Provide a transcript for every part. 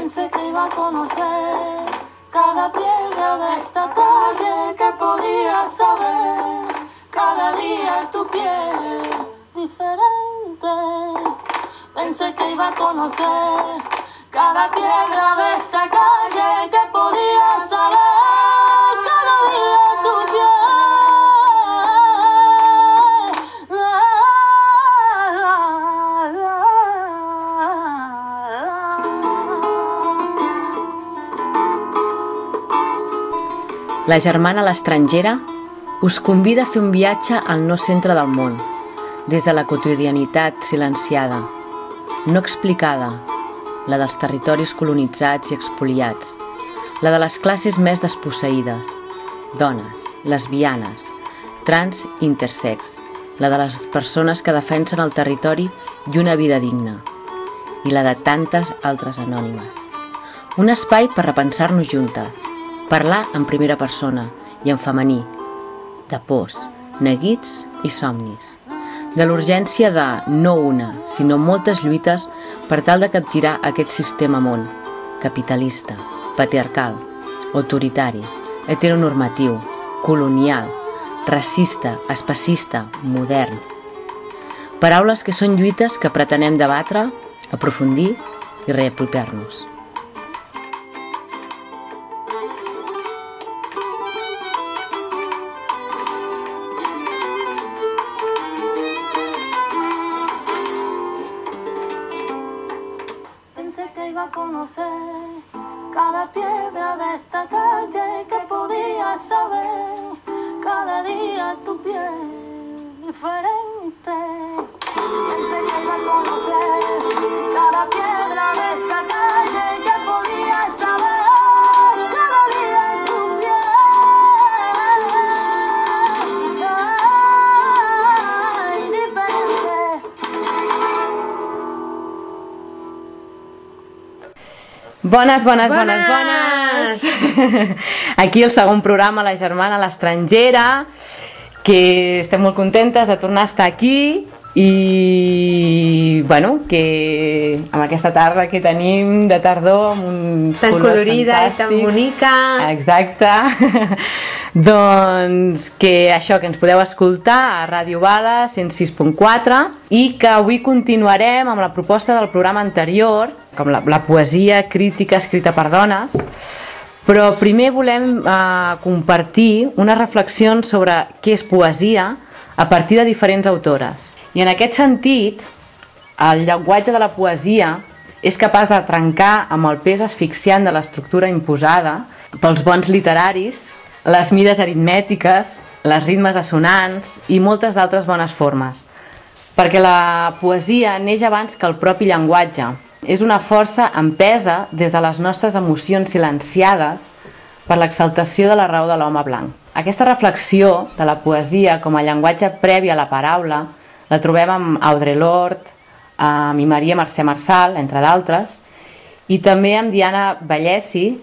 Pensé que iba a conocer cada piedra de esta calle, que podía saber cada día tu piel diferente. Pensé que iba a conocer cada piedra de esta calle, que podía saber cada día tu La germana a l'estrangera us convida a fer un viatge al no centre del món, des de la quotidianitat silenciada, no explicada, la dels territoris colonitzats i expoliats, la de les classes més desposseïdes, dones, lesbianes, trans i intersex, la de les persones que defensen el territori i una vida digna, i la de tantes altres anònimes. Un espai per repensar-nos juntes, parlar en primera persona i en femení, de pors, neguits i somnis, de l'urgència de no una, sinó moltes lluites per tal de capgirar aquest sistema món, capitalista, patriarcal, autoritari, heteronormatiu, colonial, racista, especista, modern. Paraules que són lluites que pretenem debatre, aprofundir i reapropiar-nos. Pensé que iba a conocer cada piedra de esta calle, que podía saber cada día tu piel diferente. Pensé que iba a conocer cada piedra de esta calle, que podía saber cada día tu piel diferente. Bones! Aquí el segon programa, La germana a l'estrangera, que estem molt contentes de tornar a estar aquí i, bueno, que amb aquesta tarda que tenim de tardor, amb uns tan colors colorida fantàstics. I tan bonica. Exacte. Doncs que això, que ens podeu escoltar a Ràdio Bala 106.4 i que avui continuarem amb la proposta del programa anterior, com la poesia crítica escrita per dones, però primer volem compartir unes reflexions sobre què és poesia a partir de diferents autores. I en aquest sentit, el llenguatge de la poesia és capaç de trencar amb el pes asfixiant de l'estructura imposada pels bons literaris, les mides aritmètiques, les ritmes assonants i moltes d'altres bones formes. Perquè la poesia neix abans que el propi llenguatge. És una força empesa des de les nostres emocions silenciades per l'exaltació de la raó de l'home blanc. Aquesta reflexió de la poesia com a llenguatge previ a la paraula la trobem amb Audre Lorde, amb Maria Mercè Marçal, entre d'altres, i també amb Diana Bellesi,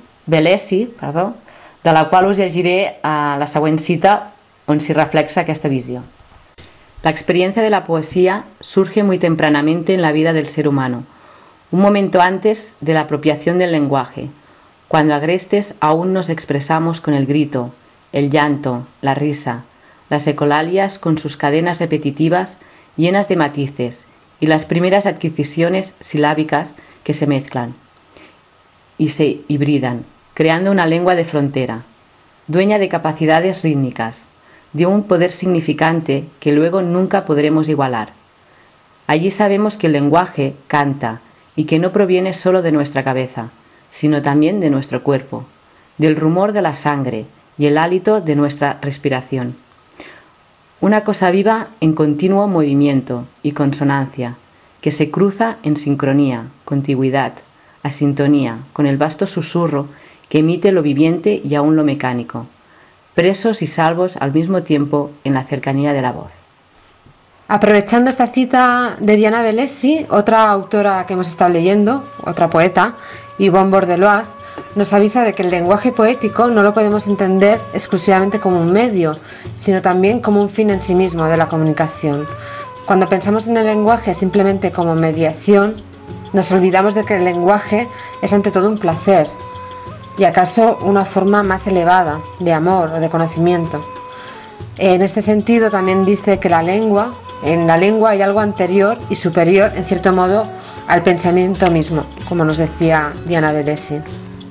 de la qual us llegiré la següent cita on s'hi reflexa aquesta visió. La experiencia de la poesía surge muy tempranamente en la vida del ser humano, un momento antes de la apropiación del lenguaje, cuando agrestes aún nos expresamos con el grito, el llanto, la risa, las ecolalias con sus cadenas repetitivas llenas de matices y las primeras adquisiciones silábicas que se mezclan y se hibridan, creando una lengua de frontera, dueña de capacidades rítmicas, de un poder significante que luego nunca podremos igualar. Allí sabemos que el lenguaje canta y que no proviene solo de nuestra cabeza, sino también de nuestro cuerpo, del rumor de la sangre y el hálito de nuestra respiración. Una cosa viva en continuo movimiento y consonancia, que se cruza en sincronía, contigüidad, a sintonía con el vasto susurro que emite lo viviente y aún lo mecánico, presos y salvos al mismo tiempo en la cercanía de la voz. Aprovechando esta cita de Diana Bellesi, otra autora que hemos estado leyendo, otra poeta, Yvonne Bordelois, nos avisa de que el lenguaje poético no lo podemos entender exclusivamente como un medio, sino también como un fin en sí mismo de la comunicación. Cuando pensamos en el lenguaje simplemente como mediación, nos olvidamos de que el lenguaje es ante todo un placer y acaso una forma más elevada de amor o de conocimiento. En este sentido también dice que en la lengua hay algo anterior y superior en cierto modo al pensamiento mismo, como nos decía Diana Velesi.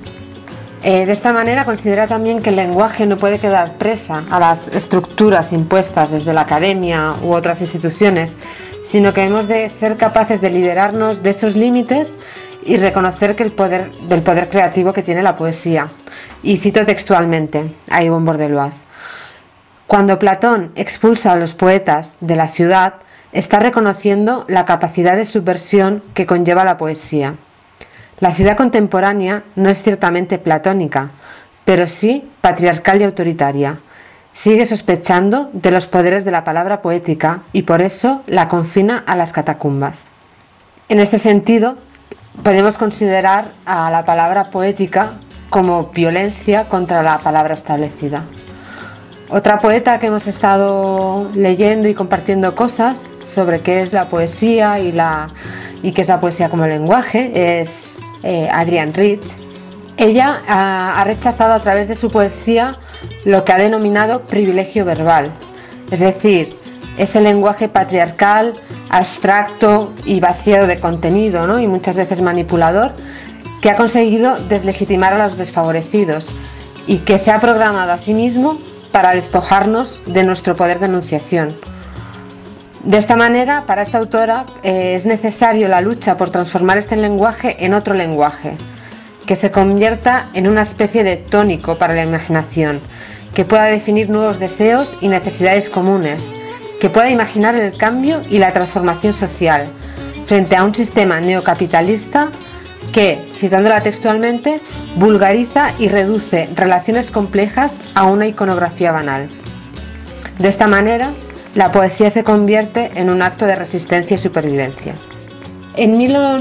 De esta manera considera también que el lenguaje no puede quedar presa a las estructuras impuestas desde la academia u otras instituciones, sino que hemos de ser capaces de liberarnos de esos límites y reconocer que del poder creativo que tiene la poesía. Y cito textualmente a Yvonne Bordelois: cuando Platón expulsa a los poetas de la ciudad, está reconociendo la capacidad de subversión que conlleva la poesía. La ciudad contemporánea no es ciertamente platónica, pero sí patriarcal y autoritaria. Sigue sospechando de los poderes de la palabra poética y por eso la confina a las catacumbas. En este sentido, podemos considerar a la palabra poética como violencia contra la palabra establecida. Otra poeta que hemos estado leyendo y compartiendo cosas sobre qué es la poesía y qué es la poesía como lenguaje es Adrienne Rich. Ella ha rechazado a través de su poesía lo que ha denominado privilegio verbal, es decir, ese lenguaje patriarcal, abstracto y vaciado de contenido, ¿no? Y muchas veces manipulador, que ha conseguido deslegitimar a los desfavorecidos y que se ha programado a sí mismo para despojarnos de nuestro poder de enunciación. De esta manera, para esta autora es necesario la lucha por transformar este lenguaje en otro lenguaje, que se convierta en una especie de tónico para la imaginación, que pueda definir nuevos deseos y necesidades comunes, que pueda imaginar el cambio y la transformación social frente a un sistema neocapitalista que, citándola textualmente, vulgariza y reduce relaciones complejas a una iconografía banal. De esta manera, la poesía se convierte en un acto de resistencia y supervivencia. En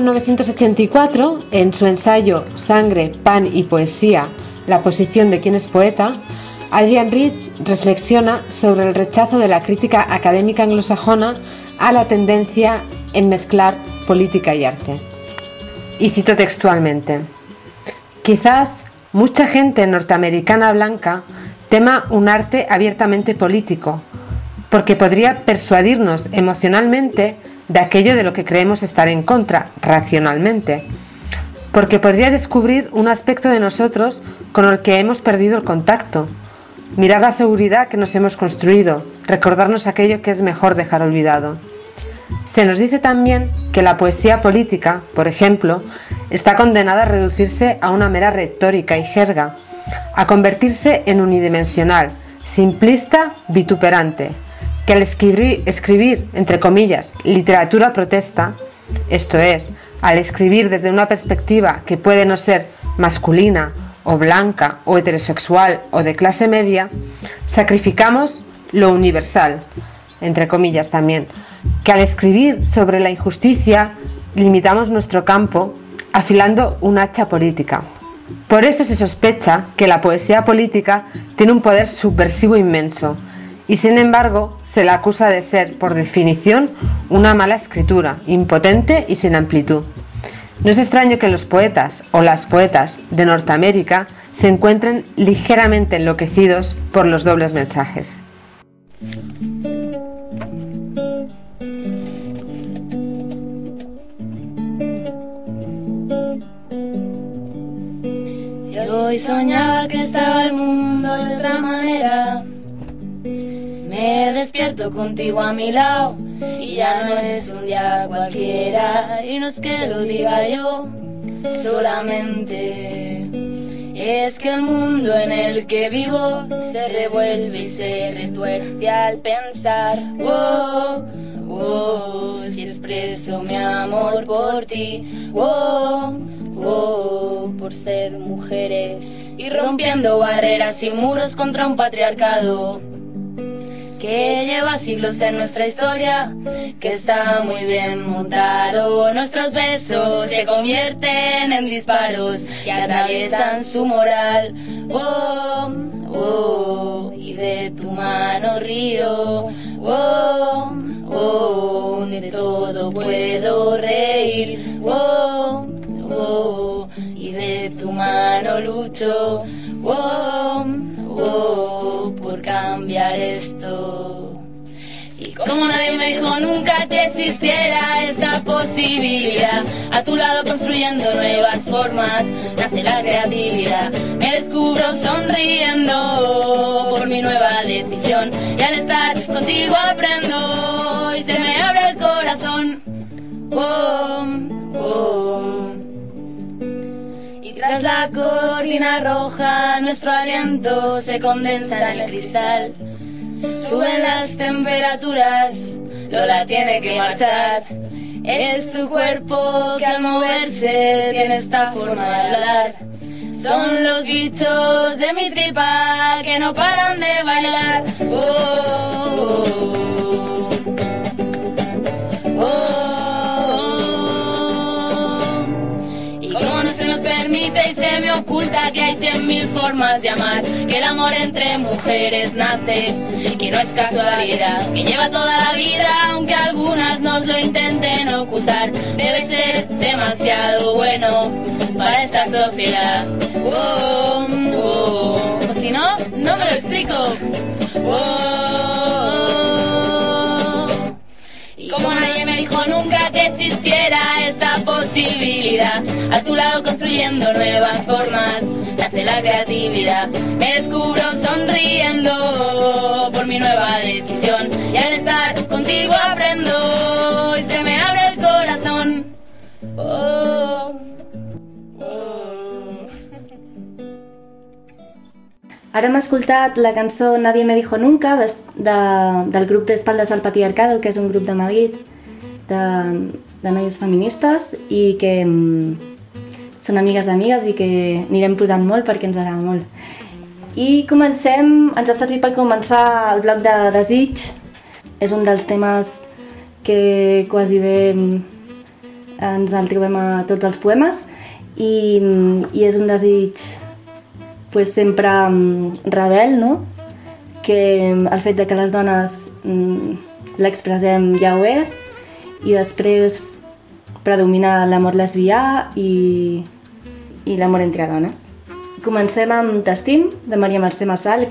1984, en su ensayo Sangre, Pan y Poesía, la posición de quien es poeta, Adrienne Rich reflexiona sobre el rechazo de la crítica académica anglosajona a la tendencia en mezclar política y arte. Y cito textualmente: quizás mucha gente norteamericana blanca tema un arte abiertamente político, porque podría persuadirnos emocionalmente de aquello de lo que creemos estar en contra, racionalmente, porque podría descubrir un aspecto de nosotros con el que hemos perdido el contacto, mirar la seguridad que nos hemos construido, recordarnos aquello que es mejor dejar olvidado. Se nos dice también que la poesía política, por ejemplo, está condenada a reducirse a una mera retórica y jerga, a convertirse en unidimensional, simplista, vituperante, que al escribir, entre comillas, literatura protesta, esto es, al escribir desde una perspectiva que puede no ser masculina o blanca o heterosexual o de clase media, sacrificamos lo universal, entre comillas también, que al escribir sobre la injusticia limitamos nuestro campo afilando un hacha política. Por eso se sospecha que la poesía política tiene un poder subversivo inmenso y sin embargo se la acusa de ser, por definición, una mala escritura, impotente y sin amplitud. No es extraño que los poetas o las poetas de Norteamérica se encuentren ligeramente enloquecidos por los dobles mensajes. Hoy soñaba que estaba el mundo de otra manera. Me despierto contigo a mi lado y ya no es un día cualquiera. Y no es que lo diga yo solamente, es que el mundo en el que vivo se revuelve y se retuerce al pensar. Oh, oh, si expreso mi amor por ti. Oh, oh, por ser mujeres y rompiendo barreras y muros contra un patriarcado que lleva siglos en nuestra historia, que está muy bien montado. Nuestros besos se convierten en disparos que atraviesan su moral. Oh, oh, y de tu mano río. Oh, oh, de todo puedo reír. Oh, yo lucho, por cambiar esto. Y como nadie me dijo nunca que existiera esa posibilidad, a tu lado construyendo nuevas formas, nace la creatividad. Me descubro sonriendo por mi nueva decisión, y al estar contigo aprendo y se me abre el corazón. Y tras la cortina roja nuestro aliento se condensa en el cristal. Suben las temperaturas, Lola tiene que marchar. Es tu cuerpo que al moverse tiene esta forma de hablar. Son los bichos de mi tripa que no paran de bailar. Y como no se nos permite y se me oculta que hay 100.000 formas de amar, que el amor entre mujeres nace, que no es casualidad, que lleva toda la vida aunque algunas nos lo intenten ocultar. Debe ser demasiado bueno para esta sociedad. O si no, no me lo explico. Y como nadie me dijo nunca que existiera esta posibilidad, a tu lado construyendo nuevas formas, nace la creatividad. Me descubro sonriendo por mi nueva decisión, y al estar contigo aprendo y se me abre el corazón. Ara hem escoltat la cançó Nadie me dijo nunca del grup d'Espaldes al Patriarcado, que és un grup de Madrid de noies feministes i que són amigues d'amigues i que anirem posant molt perquè ens agrada molt. I comencem, ens ha servit per començar el bloc de Desig. És un dels temes que quasi bé ens el trobem a tots els poemes i és un desig pues sempre rebel, no? Que el fet de que les dones l'expressem ja ho és, i després predomina l'amor lesbià i l'amor entre dones. Comencem amb T'estim, de Maria Mercè Marçal,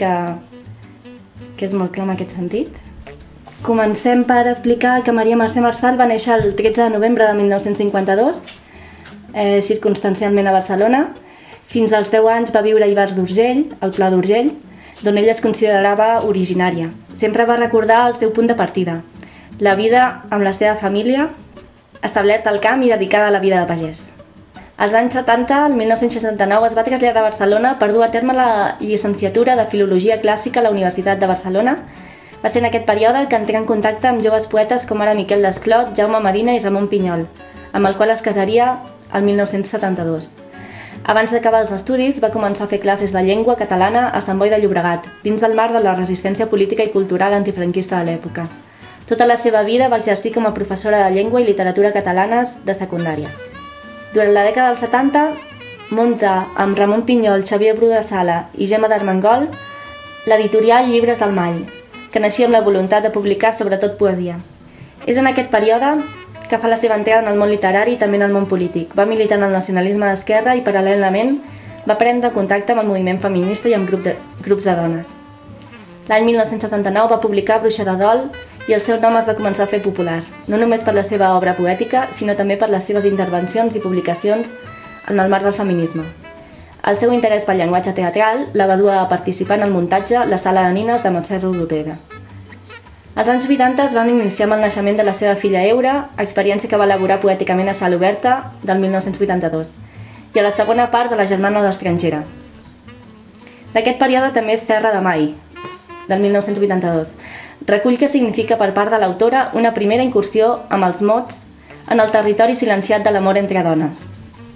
que és molt clar en aquest sentit. Comencem per explicar que Maria Mercè Marçal va néixer el 13 de novembre de 1952, circumstancialment a Barcelona. Fins als 10 anys va viure a Ivars d'Urgell, al Pla d'Urgell, d'on ella es considerava originària. Sempre va recordar el seu punt de partida, la vida amb la seva família, establerta al camp i dedicada a la vida de pagès. Als anys 70, el 1969, es va traslladar a Barcelona per dur a terme la llicenciatura de Filologia Clàssica a la Universitat de Barcelona. Va ser en aquest període que entrà en contacte amb joves poetes com ara Miquel Desclot, Jaume Medina i Ramon Pinyol, amb el qual es casaria el 1972. Abans d'acabar els estudis, va començar a fer classes de llengua catalana a Sant Boi de Llobregat, dins del marc de la resistència política i cultural antifranquista de l'època. Tota la seva vida va exercir com a professora de llengua i literatura catalanes de secundària. Durant la dècada dels 70, munta amb Ramon Pinyol, Xavier Bru de Sala i Gemma d'Armengol l'editorial Llibres del Mall, que naixia amb la voluntat de publicar sobretot poesia. És en aquest període que fa la seva entrada en el món literari i també en el món polític. Va militar en el nacionalisme d'esquerra i paral·lelament va prendre contacte amb el moviment feminista i amb grups de dones. L'any 1979 va publicar Bruixa de Dol i el seu nom es va començar a fer popular, no només per la seva obra poètica, sinó també per les seves intervencions i publicacions en el marc del feminisme. El seu interès pel llenguatge teatral la va dur a participar en el muntatge La Sala de Nines de Mercè Rodoreda. Als anys 80 es van iniciar amb el naixement de la seva filla Eura, experiència que va elaborar poèticament a Sala Oberta del 1982, i a la segona part de La germana de l'estrangera. D'aquest període també és Terra de Mai, del 1982, recull que significa per part de l'autora una primera incursió amb els mots en el territori silenciat de l'amor entre dones.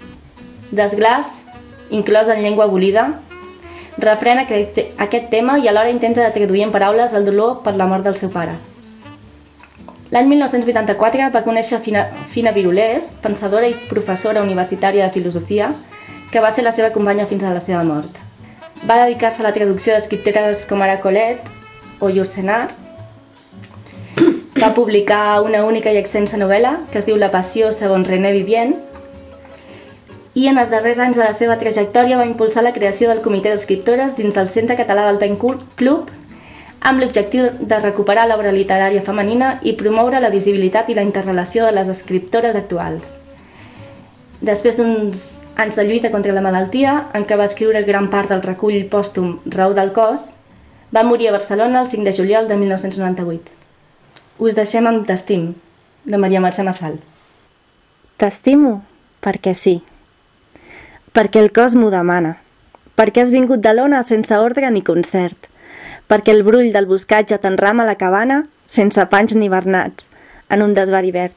Desglaç, inclòs en llengua abolida, reprèn aquest tema i alhora intenta de traduir en paraules el dolor per la mort del seu pare. L'any 1984 va conèixer Fina Virulés, pensadora i professora universitària de filosofia, que va ser la seva companya fins a la seva mort. Va dedicar-se a la traducció d'escriptores com ara Colette o Yourcenar. Va publicar una única i extensa novel·la que es diu La passió segons René Vivien, i en els darrers anys de la seva trajectòria va impulsar la creació del Comitè d'Escriptores dins del Centre Català del Pen Club amb l'objectiu de recuperar l'obra literària femenina i promoure la visibilitat i la interrelació de les escriptores actuals. Després d'uns anys de lluita contra la malaltia, en què va escriure gran part del recull pòstum Raó del cos, va morir a Barcelona el 5 de juliol de 1998. Us deixem amb T'estim, de Maria Mercè Massal. T'estimo perquè sí, perquè el cos m'ho demana, perquè has vingut de l'ona sense ordre ni concert, perquè el brull del boscatge t'enrama la cabana sense panys ni bernats, en un desvari verd.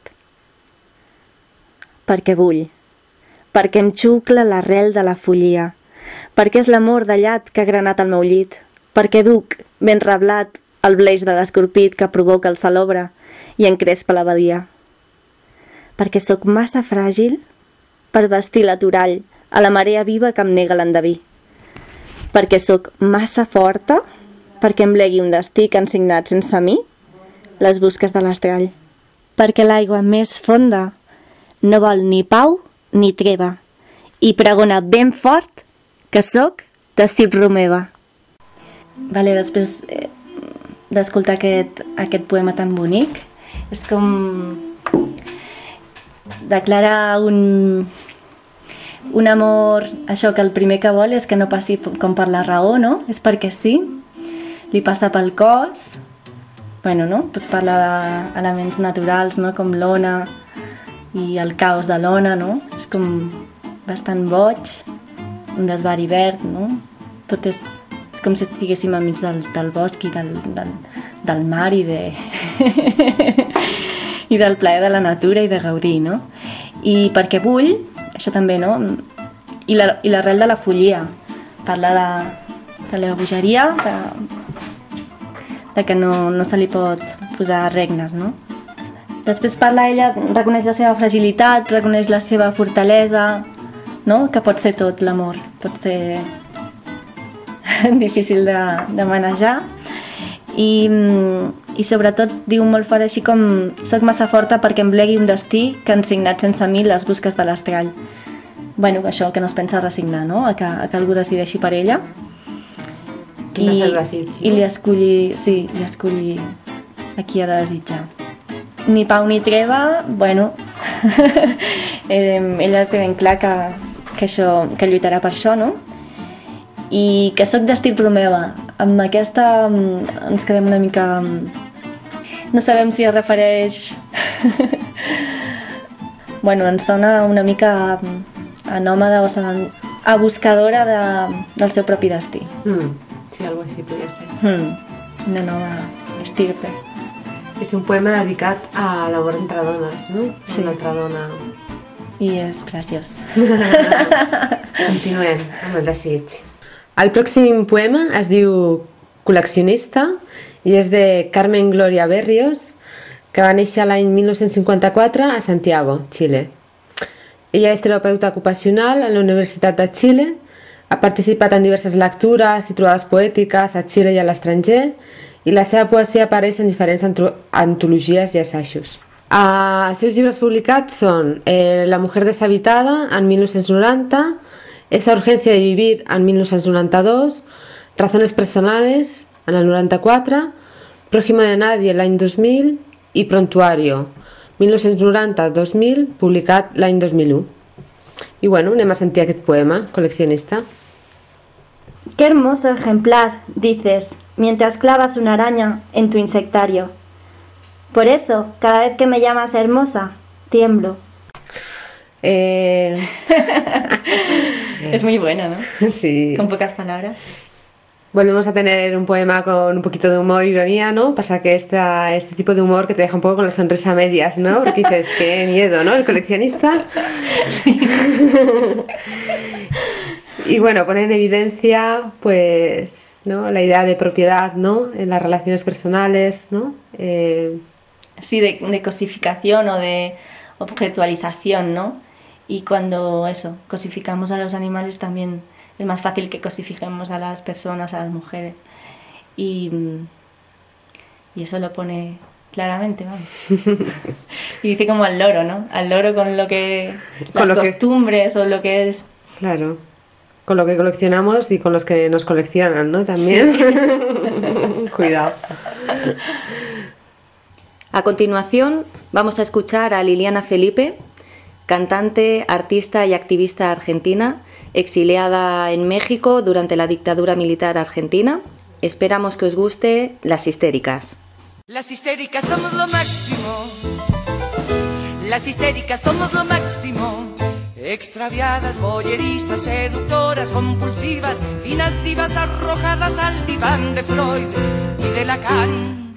Perquè vull, perquè em xucla l'arrel de la follia, perquè és l'amor d'allat que ha granat el meu llit, perquè duc, ben reblat, el bleix de l'escorpit que provoca el salobre i encrespa la badia. Perquè sóc massa fràgil per vestir la torall a la marea viva que em nega l'endeví. Perquè sóc massa forta perquè em legui un destí que han signat sense mi les busques de l'estrall. Perquè l'aigua més fonda no vol ni pau ni treva i pregona ben fort que sóc d'estil Romeva. Vale, després d'escoltar aquest poema tan bonic, és com declara un amor, això que el primer que vol és que no passi com per la raó, no? És perquè sí, li passa pel cos, bueno, no? Pues parla d'elements naturals, no? Com l'ona i el caos de l'ona, no? És com bastant boig, un desvari verd, no? Tot és com si estiguéssim enmig del bosc i del mar i i del plaer de la natura i de gaudir, no? I perquè vull, això també, no? I l'arrel de la follia. Parla de la bogeria, de que no se li pot posar regnes, no? Després parla ella, reconeix la seva fragilitat, reconeix la seva fortalesa, no? Que pot ser tot l'amor, pot ser difícil de manejar i sobretot diu molt fort així com soc massa forta perquè em blegui un destí que han signat sense mi les busques de l'estrall. Bueno, això, que no es pensa resignar, no? A que algú decideixi per ella. Quin és el desig, no? I li escolli a qui ha de desitjar. Ni pau ni treva, bueno, ella té ben clar que lluitarà per això, no? I que sóc d'estil Romeva. Amb aquesta ens quedem una mica... No sabem si es refereix... Bueno, ens sona una mica a nòmada o a buscadora del seu propi destí. Sí, algo així podria ser. Una nova estirpe. És un poema dedicat a l'amor entre dones, no? Sí. Una altra dona. I és preciós. Continuem amb el desig. El pròxim poema es diu Col·leccionista i és de Carmen Gloria Berrios, que va néixer l'any 1954 a Santiago, Xile. Ella és terapeuta ocupacional a la Universitat de Xile, ha participat en diverses lectures i trobades poètiques a Xile i a l'estranger, i la seva poesia apareix en diferents antologies i assajos. Els seus llibres publicats són La mujer deshabitada, en 1990, Esa urgencia de vivir, en 1992, Razones personales, en el 94, Prójimo de nadie, l'any 2000, i Prontuario, 1990-2000, publicat l'any 2001. I bueno, anem a sentir aquest poema, Coleccionista. Qué hermoso ejemplar, dices, mientras clavas una araña en tu insectario. Por eso, cada vez que me llamas hermosa, tiemblo. Es muy buena, ¿no? Sí. Con pocas palabras. Volvemos a tener un poema con un poquito de humor e ironía, ¿no? Pasa que este tipo de humor que te deja un poco con la sonrisa a medias, ¿no? Porque dices, qué miedo, ¿no? El coleccionista. Sí. Y bueno, pone en evidencia, pues, ¿no? La idea de propiedad, ¿no? En las relaciones personales, ¿no? Sí, de cosificación o de objetualización, ¿no? Y cuando cosificamos a los animales también es más fácil que cosifiquemos a las personas, a las mujeres. Y eso lo pone claramente, vamos. Y dice como al loro, ¿no? Al loro con lo que... Con las lo que- costumbres o lo que es... Claro. Con lo que coleccionamos y con los que nos coleccionan, ¿no? También. Cuidado. A continuación vamos a escuchar a Liliana Felipe, cantante, artista y activista argentina, exiliada en México durante la dictadura militar argentina. Esperamos que os guste Las Histéricas. Las histéricas somos lo máximo. Las histéricas somos lo máximo. Extraviadas, boyeristas, seductoras, compulsivas, finas divas arrojadas al diván de Freud y de Lacan.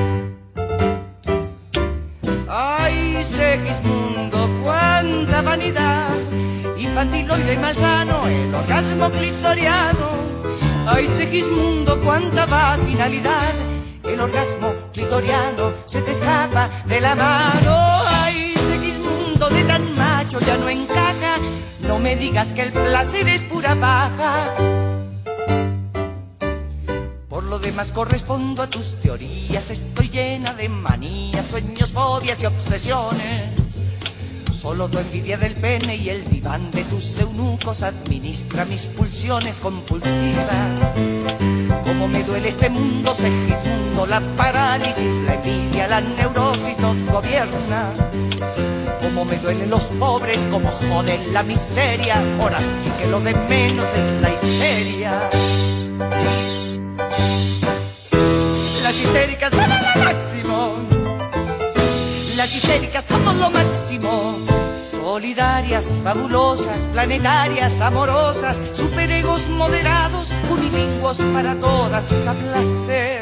Ay, Segismundo, cuánta vanidad, infantiloide y malsano, el orgasmo clitoriano. Ay, Segismundo, cuánta vaginalidad, el orgasmo clitoriano se te escapa de la mano. Ay, Segismundo, de tan macho ya no encaja, no me digas que el placer es pura paja. Por lo demás correspondo a tus teorías, estoy llena de manías, sueños, fobias y obsesiones. Solo tu envidia del pene y el diván de tus eunucos administra mis pulsiones compulsivas. Como me duele este mundo, Segismundo, la parálisis, la envidia, la neurosis nos gobierna. Como me duelen los pobres, como joden la miseria, ahora sí que lo de menos es la histeria. Las histéricas son lo máximo. Las histéricas somos lo máximo. Solidarias, fabulosas, planetarias, amorosas, superegos moderados, unilingüos para todas a placer.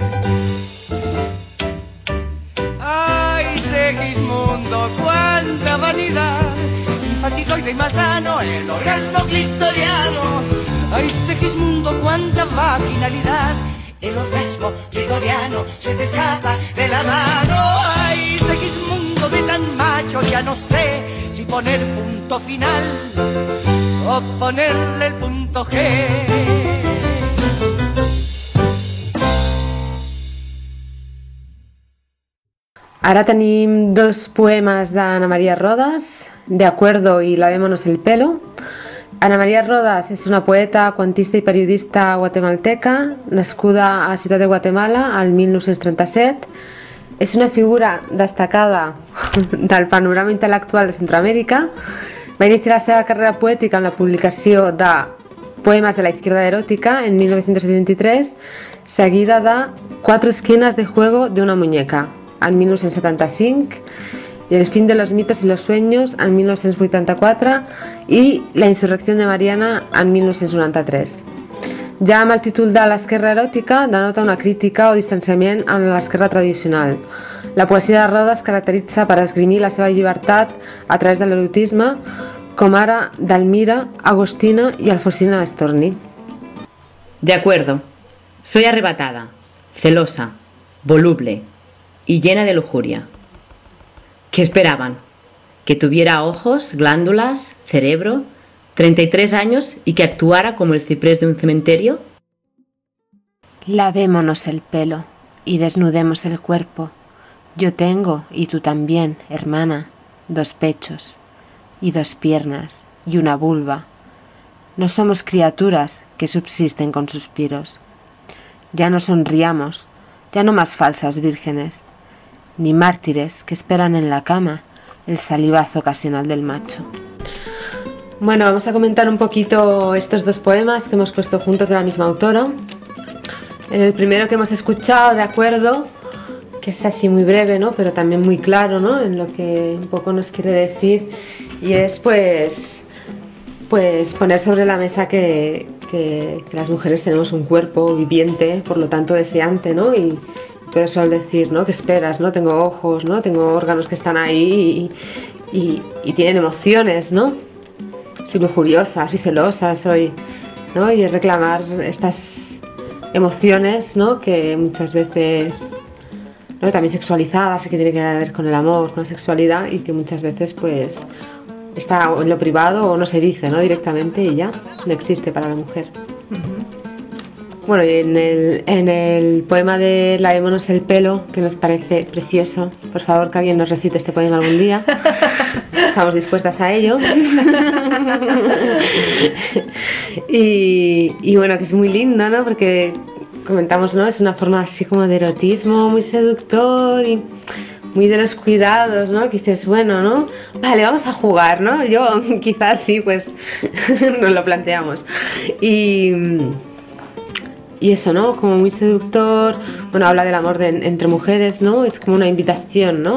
Ay, Segismundo, cuánta vanidad, infantiloide y malsano, el orgasmo clitoriano. Ay, Segismundo, cuánta vaginalidad, el orgasmo clitoriano se te escapa de la mano. Ay, Segismundo, de tan macho ya no sé si poner punto final o ponerle el punto G. Ara tenim dos poemes d'Anna Maria Rodas, De acuerdo i Lavémonos el pelo. Ana Maria Rodas és una poeta, cuentista i periodista guatemalteca, nascuda a Ciutat de Guatemala al 1937. És una figura destacada del panorama intel·lectual de Centroamèrica. Va iniciar la seva carrera poètica en la publicació de Poemas de la izquierda erótica en 1973, seguida de Cuatro esquinas de juego de una muñeca en 1975, y El fin de los mitos y los sueños en 1984 i La insurrecció de Mariana en 1993. Ja amb el títol de l'esquerra eròtica denota una crítica o distanciament amb l'esquerra tradicional. La poesia de Roda es caracteritza per esgrimir la seva llibertat a través de l'erotisme, com ara d'Almira, Agostina i Alfonsina Storni. De acuerdo. Soy arrebatada, celosa, voluble y llena de lujuria. ¿Qué esperaban? ¿Que tuviera ojos, glándulas, cerebro, 33 años y que actuara como el ciprés de un cementerio? Lavémonos el pelo y desnudemos el cuerpo. Yo tengo, y tú también, hermana, 2 pechos y 2 piernas y una vulva. No somos criaturas que subsisten con suspiros. Ya no sonriamos, ya no más falsas vírgenes, ni mártires que esperan en la cama el salivazo ocasional del macho. Bueno, vamos a comentar un poquito estos dos poemas que hemos puesto juntos de la misma autora. En el primero que hemos escuchado, De acuerdo, que es así muy breve, ¿no? Pero también muy claro, ¿no? En lo que un poco nos quiere decir, y es pues poner sobre la mesa que las mujeres tenemos un cuerpo viviente, por lo tanto deseante, ¿no? Y por eso al decir, ¿no? ¿Qué esperas? ¿No? Tengo ojos, ¿no? Tengo órganos que están ahí y tienen emociones, ¿no? Soy lujuriosa, soy celosa, soy, ¿no? Y es reclamar estas emociones, ¿no? Que muchas veces, ¿no? También sexualizadas y que tiene que ver con el amor, con la sexualidad, y que muchas veces pues está en lo privado o no se dice, ¿no? Directamente, y ya no existe para la mujer. Bueno, y en el poema de Lavémonos el pelo, que nos parece precioso, por favor que alguien nos recite este poema algún día. Estamos dispuestas a ello. y bueno, que es muy lindo, ¿no? Porque comentamos, ¿no? Es una forma así como de erotismo muy seductor y muy de los cuidados, ¿no? Que dices, bueno, ¿no? Vale, vamos a jugar, ¿no? Yo quizás sí, pues nos lo planteamos. Y eso, ¿no? Como muy seductor. Bueno, habla del amor entre mujeres, ¿no? Es como una invitación, ¿no?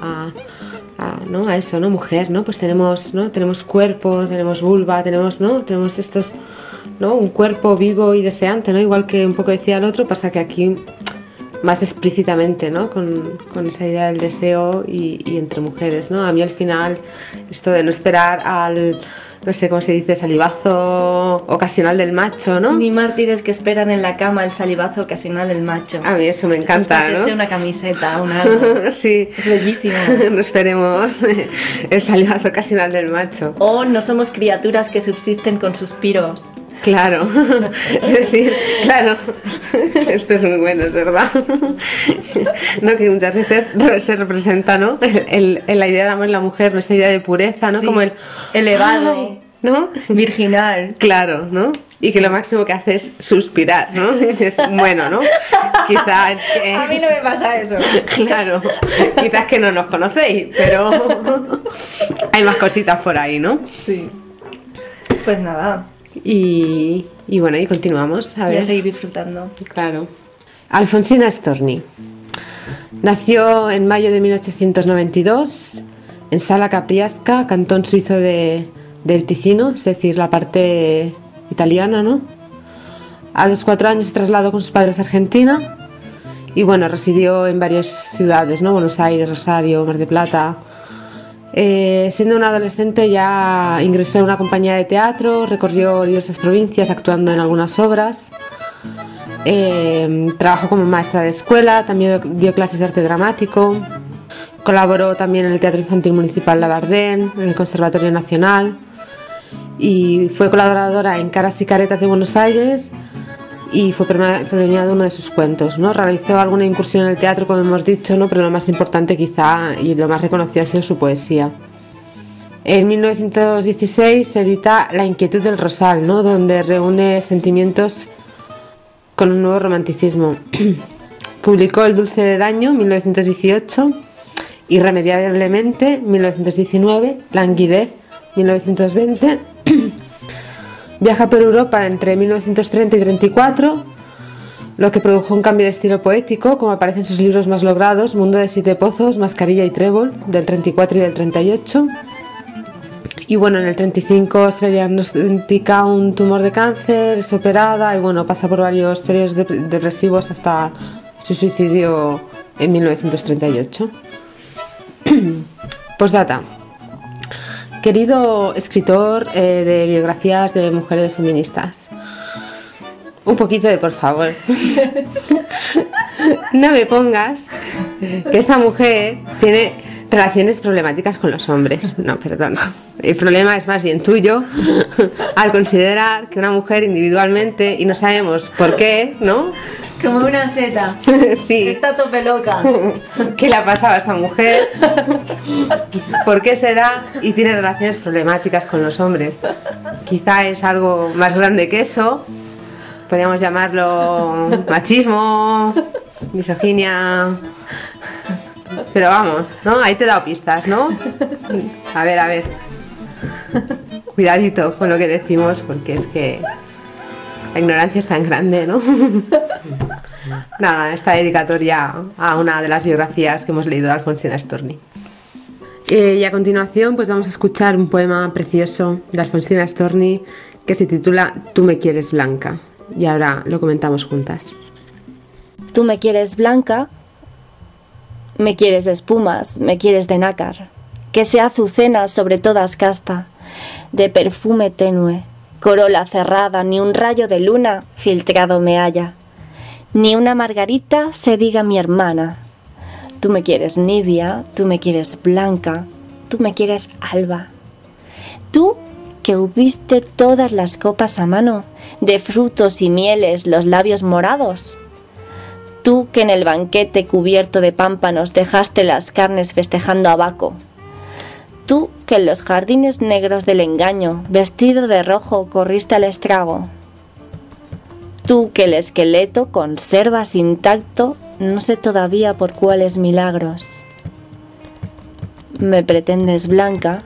¿no? A eso, ¿no? Mujer, ¿no? Pues tenemos, ¿no? Tenemos cuerpo, tenemos vulva, tenemos, ¿no? Tenemos estos, ¿no? Un cuerpo vivo y deseante, ¿no? Igual que un poco decía el otro, pasa que aquí más explícitamente, ¿no? Con esa idea del deseo y entre mujeres, ¿no? A mí al final esto de no esperar al, no sé cómo se dice, salivazo ocasional del macho, ¿no? Ni mártires que esperan en la cama el salivazo ocasional del macho. A mí eso me encanta, es ¿no? una camiseta, un algo. Sí. Es bellísimo. No esperemos el salivazo ocasional del macho. O no somos criaturas que subsisten con suspiros. Claro, es decir, claro, esto es muy bueno, es verdad. No, que muchas veces se representa, ¿no? La idea de amor en la mujer, nuestra idea de pureza, ¿no? Sí, como el elevado, ¿no? virginal. Claro, ¿no? Y que lo máximo que hace es suspirar, ¿no? Es bueno, ¿no? Quizás que... A mí no me pasa eso. Claro, quizás que no nos conocéis, pero hay más cositas por ahí, ¿no? Sí. Pues nada. Y bueno, y continuamos. Voy a seguir disfrutando. Claro. Alfonsina Storni nació en mayo de 1892 en Sala Capriasca, cantón suizo del Ticino, es decir, la parte italiana, ¿no? A los 4 años se trasladó con sus padres a Argentina y bueno, residió en varias ciudades, ¿no? Buenos Aires, Rosario, Mar del Plata. Siendo una adolescente ya ingresó en una compañía de teatro, recorrió diversas provincias actuando en algunas obras, trabajó como maestra de escuela, también dio clases de arte dramático, colaboró también en el Teatro Infantil Municipal Labardén, en el Conservatorio Nacional y fue colaboradora en Caras y Caretas de Buenos Aires y fue premiado uno de sus cuentos, ¿no? Realizó alguna incursión en el teatro, como hemos dicho, ¿no? Pero lo más importante quizá y lo más reconocido ha sido su poesía. En 1916 se edita La inquietud del rosal, ¿no? Donde reúne sentimientos con un nuevo romanticismo. Publicó El dulce de daño, 1918, Irremediablemente, 1919, Languidez, 1920. Viaja por Europa entre 1930 y 34, lo que produjo un cambio de estilo poético, como aparece en sus libros más logrados, Mundo de Siete Pozos, Mascarilla y Trébol, del 34 y del 38. Y bueno, en el 35 se le diagnostica un tumor de cáncer, es operada y bueno, pasa por varios periodos depresivos hasta su suicidio en 1938. Postdata. Querido escritor de biografías de mujeres feministas, un poquito de por favor. No me pongas que esta mujer tiene relaciones problemáticas con los hombres. No, perdona. El problema es más bien tuyo al considerar que una mujer individualmente, y no sabemos por qué, ¿no? Como una seta. Sí. Está tope loca. ¿Qué le ha pasado a esta mujer? ¿Por qué será? Y tiene relaciones problemáticas con los hombres. Quizá es algo más grande que eso. Podríamos llamarlo machismo, misoginia. Pero vamos, ¿no? Ahí te he dado pistas, ¿no? A ver. Cuidadito con lo que decimos, porque es que la ignorancia es tan grande, ¿no? Nada, esta dedicatoria a una de las biografías que hemos leído de Alfonsina Storni. Y a continuación pues vamos a escuchar un poema precioso de Alfonsina Storni que se titula Tú me quieres blanca y ahora lo comentamos juntas. Tú me quieres blanca, me quieres de espumas, me quieres de nácar, que sea azucena sobre todas casta, de perfume tenue, corola cerrada, ni un rayo de luna filtrado me haya, ni una margarita se diga mi hermana. Tú me quieres nibia, tú me quieres blanca, tú me quieres alba. Tú que hubiste todas las copas a mano, de frutos y mieles los labios morados. Tú que en el banquete cubierto de pámpanos dejaste las carnes festejando a Baco. Tú que en los jardines negros del engaño, vestido de rojo, corriste al estrago. Tú que el esqueleto conservas intacto, no sé todavía por cuáles milagros. Me pretendes blanca,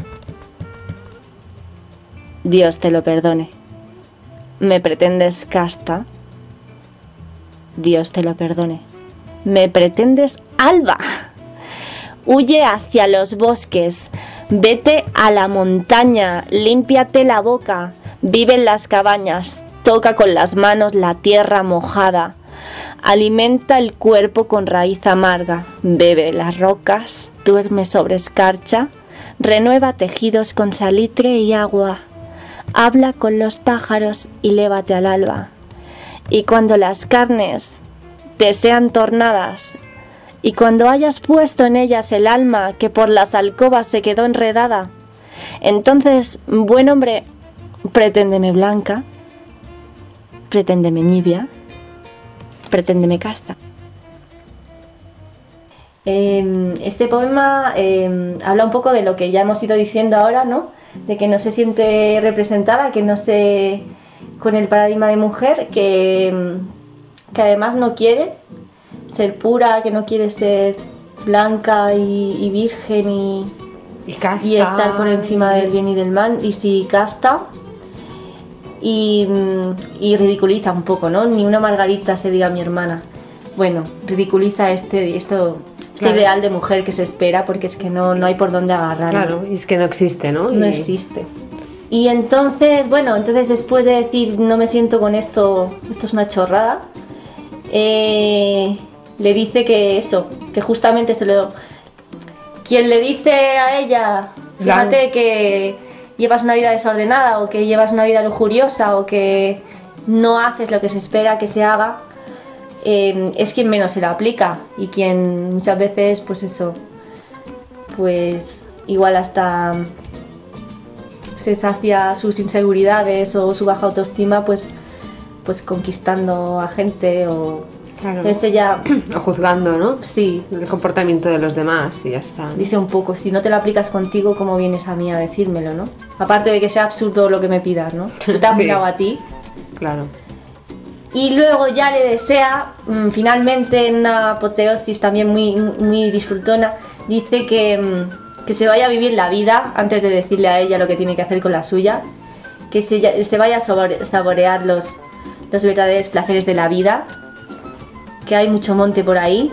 Dios te lo perdone. Me pretendes casta, Dios te lo perdone. Me pretendes alba. Huye hacia los bosques, vete a la montaña, límpiate la boca, vive en las cabañas, toca con las manos la tierra mojada, alimenta el cuerpo con raíz amarga, bebe las rocas, duerme sobre escarcha, renueva tejidos con salitre y agua, habla con los pájaros y lévate al alba. Y cuando las carnes te sean tornadas, y cuando hayas puesto en ellas el alma que por las alcobas se quedó enredada, entonces, buen hombre, preténdeme blanca, preténdeme nibia, preténdeme casta. Este poema habla un poco de lo que ya hemos ido diciendo ahora, ¿no? De que no se siente representada, que no se... con el paradigma de mujer, que además no quiere ser pura, que no quiere ser blanca y virgen Y casta. y estar por encima del bien y del mal, y sí casta, y ridiculiza un poco, ¿no? Ni una margarita se diga mi hermana. Bueno, ridiculiza este Claro. ideal de mujer que se espera, porque es que no hay por dónde agarrarlo. Claro, y es que no existe, ¿no? No Y- existe. Y entonces, bueno, después de decir no me siento con esto es una chorrada, le dice que eso, que justamente quien le dice a ella, fíjate que llevas una vida desordenada o que llevas una vida lujuriosa o que no haces lo que se espera que se haga, es quien menos se lo aplica y quien muchas veces, pues eso, pues igual hasta se sacia sus inseguridades o su baja autoestima, pues conquistando a gente o... Claro. Entonces ella, O juzgando, ¿no? sí, El comportamiento de los demás y ya está. dice un poco, si no te lo aplicas contigo, ¿cómo vienes a mí a decírmelo, no? Aparte de que sea absurdo lo que me pidas, ¿no? Tú te has Sí. mirado a ti. Claro. Y luego ya le desea, finalmente en una apoteosis también muy disfrutona, dice que se vaya a vivir la vida antes de decirle a ella lo que tiene que hacer con la suya, que se vaya a saborear los verdaderos placeres de la vida, que hay mucho monte por ahí,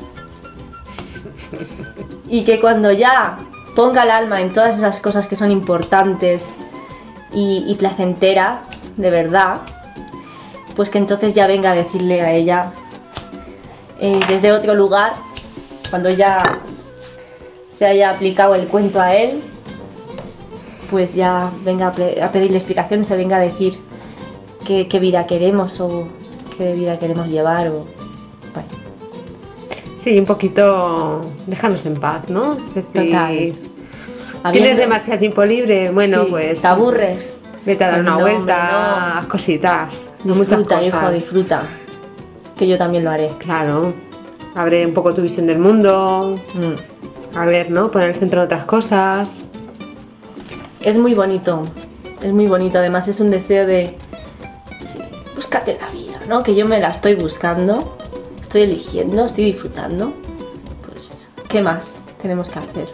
y que cuando ya ponga el alma en todas esas cosas que son importantes y placenteras, de verdad, pues que entonces ya venga a decirle a ella desde otro lugar, cuando ya se haya aplicado el cuento a él, pues ya venga a pedirle explicaciones, se venga a decir qué vida queremos o qué vida queremos llevar o bueno. Sí, un poquito déjanos en paz, ¿no? Es decir, Total. ¿tienes demasiado tiempo libre? Bueno, Sí, pues te aburres. vete a dar Pues una no, vuelta, hombre, haz cositas, no. muchas Disfruta, cosas. hijo, disfruta. Que yo también lo haré. Claro, abre un poco tu visión del mundo, a ver, ¿no? Poner el centro en otras cosas. Es muy bonito, además es un deseo de, sí, búscate la vida, ¿no? Que yo me la estoy buscando, estoy eligiendo, estoy disfrutando, pues, ¿qué más tenemos que hacer?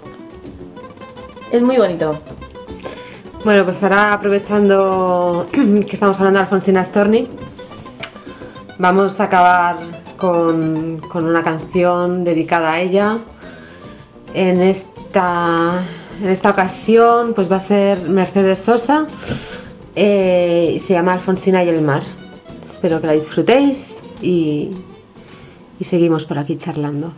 Es muy bonito. Bueno, pues ahora aprovechando que estamos hablando de Alfonsina Storni, vamos a acabar con una canción dedicada a ella. En esta ocasión pues va a ser Mercedes Sosa y se llama Alfonsina y el mar. Espero que la disfrutéis y seguimos por aquí charlando.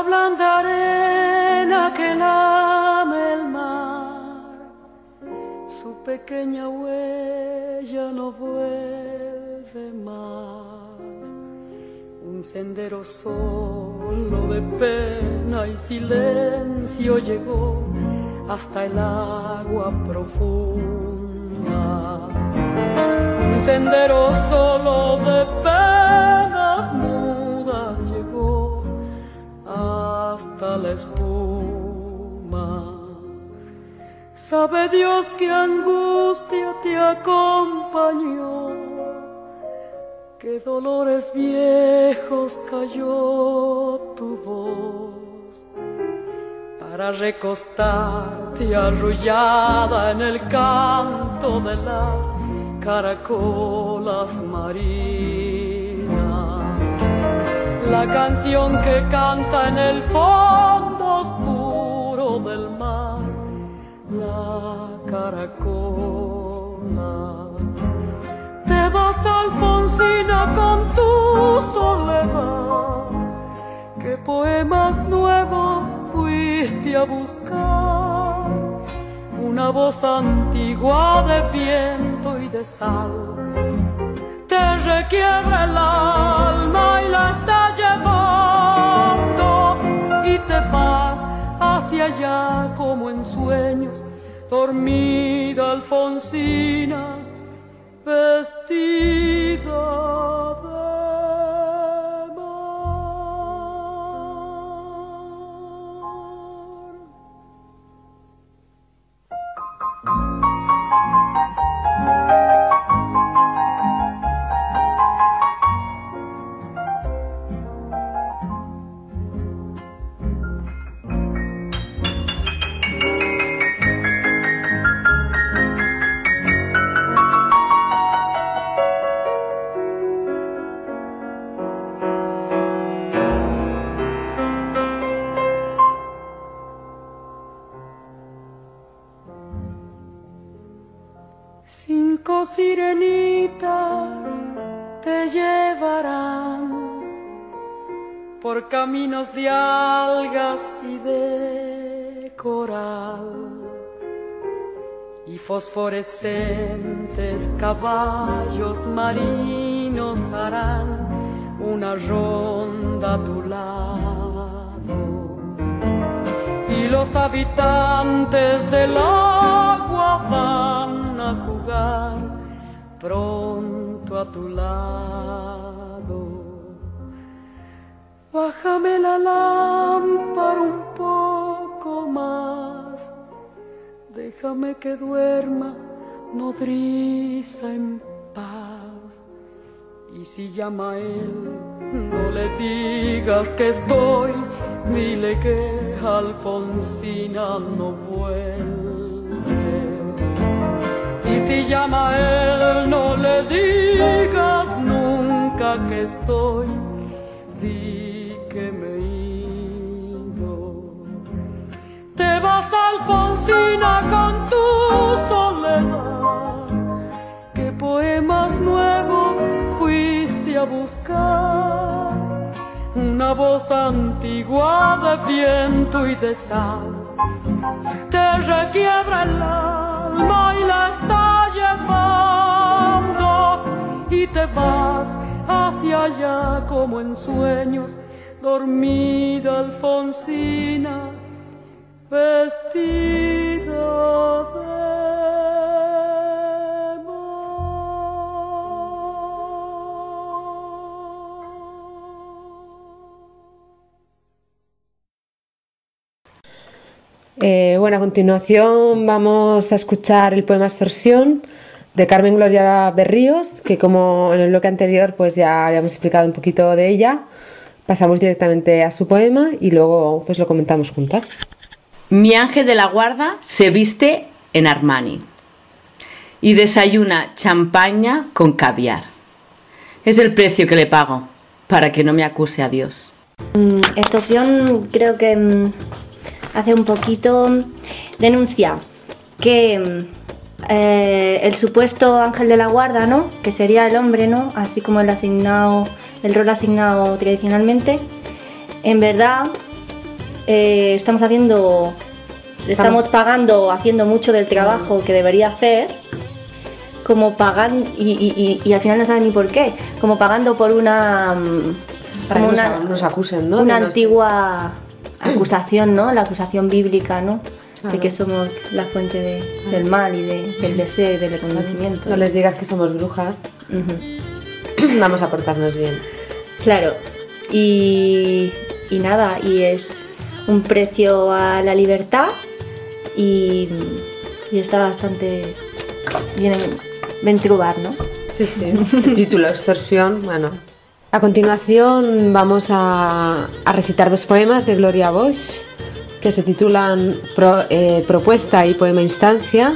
blanda arena que lame el mar, su pequeña huella no vuelve más. Un sendero solo de pena y silencio llegó hasta el agua profunda. Un sendero solo de penas mudas llegó hasta la espuma. Sabe Dios qué angustia te acompañó, qué dolores viejos cayó tu voz, para recostarte arrullada en el canto de las caracolas marinas. La canción que canta en el fondo oscuro del mar, la caracola. Te vas, Alfonsina, con tu soledad, ¿qué poemas nuevos fuiste a buscar? Una voz antigua de viento y de sal te requiebra el alma y la está llevando, y te vas hacia allá como en sueños, dormida Alfonsina, vestida de sirenitas te llevarán por caminos de algas y de coral, y fosforescentes caballos marinos harán una ronda a tu lado, y los habitantes del agua van a jugar pronto a tu lado. Bájame la lámpara un poco más, déjame que duerma nodriza en paz. Y si llama a él, no le digas que estoy, dile que Alfonsina no vuelve. Y si llama a él, no le digas nunca que estoy, di que me he ido. Te vas, Alfonsina, con tu soledad, ¿qué poemas nuevos fuiste a buscar? Una voz antigua de viento y de sal te requiebra el alma y la está llevando, y te vas hacia allá como en sueños, dormida Alfonsina, vestida de Bueno, a continuación vamos a escuchar el poema Extorsión de Carmen Gloria Berríos, que como en el bloque anterior pues ya habíamos explicado un poquito de ella. Pasamos directamente a su poema y luego pues lo comentamos juntas. Mi ángel de la guarda se viste en Armani y desayuna champaña con caviar. Es el precio que le pago para que no me acuse a Dios. Extorsión creo que hace un poquito denuncia que el supuesto ángel de la guarda, ¿no?, que sería el hombre, ¿no?, así como el rol asignado tradicionalmente, en verdad estamos pagando, haciendo mucho del trabajo que debería hacer, como pagando, y al final no saben ni por qué, como pagando por una... Para que nos acusen, ¿no? Una antigua acusación, ¿no? La acusación bíblica, ¿no? Claro. De que somos la fuente del mal y del deseo y del reconocimiento. No les digas que somos brujas. Vamos a portarnos bien. Claro. Y nada, y es un precio a la libertad y está bastante bien trobar, ¿no? Sí. El título, extorsión, bueno. A continuación vamos a recitar 2 poemas de Gloria Bosch que se titulan Propuesta y Poema Instancia.